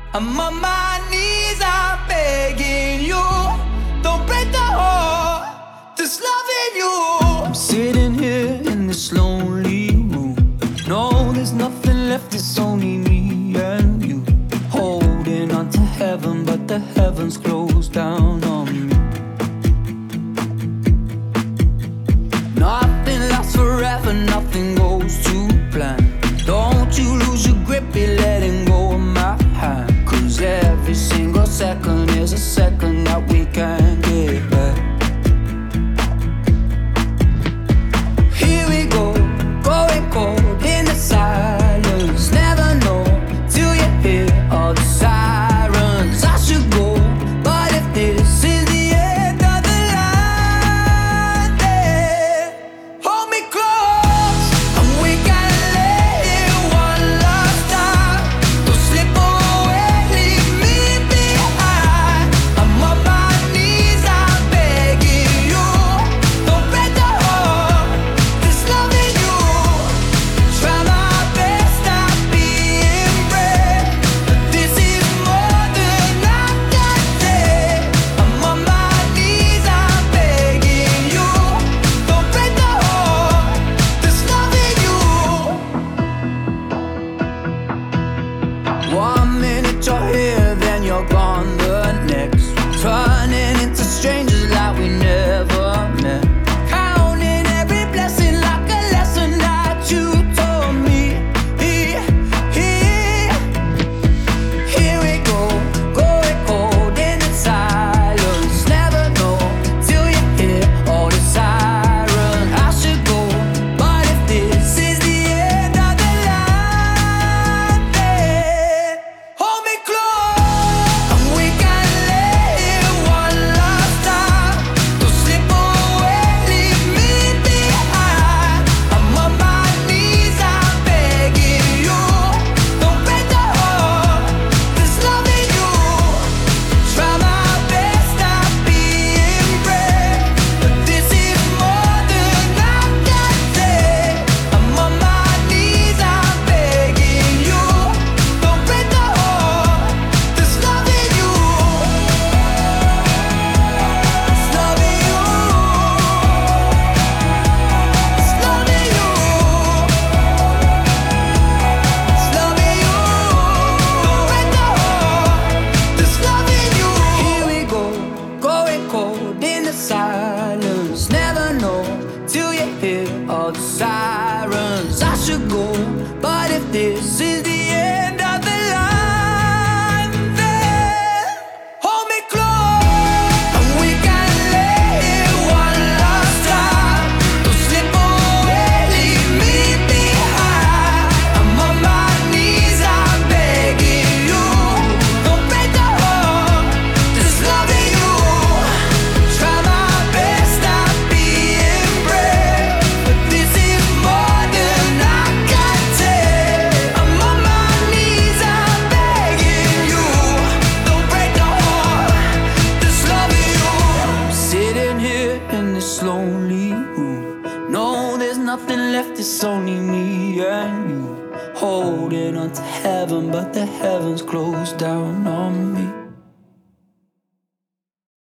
I'm on my knees, I'm begging you. Don't break the heart that's loving you. I'm sitting here in this lonely room. No, there's nothing left, it's only me and you. Holding on to heaven, but the heavens closed down on me. Nothing lasts forever, nothing goes to plan. Don't you lose your grip, be letting go of my hand. 'Cause every single second is a second that we can't get back. Here we go, going cold in the silence. Never know till you hear all the sirens. I should go, but if this is the end of the line, then hold me close, and we gotta let it one last time. Don't slip away, leave me behind. I'm on my knees, I'm begging you. Don't break the heart that's loving you. Try my best, not being brave, but this is more than I can take. I'm on my knees, I'm begging you. Don't break the heart that's loving you. One minute you're here, then you're gone the next. Turning into strangers like we never met. Counting every blessing like a lesson that you told me. Here we go, going cold in the silence. Never know till you hear all the sirens. I should go, but if this is the end of the line, then hold me close, and we gotta let it one last time. Don't slip away, leave me behind. I'm on my knees, I'm begging you. Don't break the heart that's loving you. Try my best, not being brave, but this is more than I can take. I'm on my knees, I'm begging you. Don't break the heart that's loving you. It's loving you. It's loving you. It's loving you. Don't break the heart that's loving you. Here we go, going cold in the silence. Never know till you hear all the sirens. I should go, but if this is the end of the line, then hold me close, and we gotta let it one last time. Don't slip away, leave me behind. I'm on my knees, I'm begging you. Don't break the heart that's loving you. Try my best, not being brave, but this is more than I can take. I'm on my knees, I'm begging you. Don't break the heart that's loving you. I'm sitting here in this lonely room. No, there's nothing left, it's only me and you. Holding on to heaven, but the heavens closed down on me.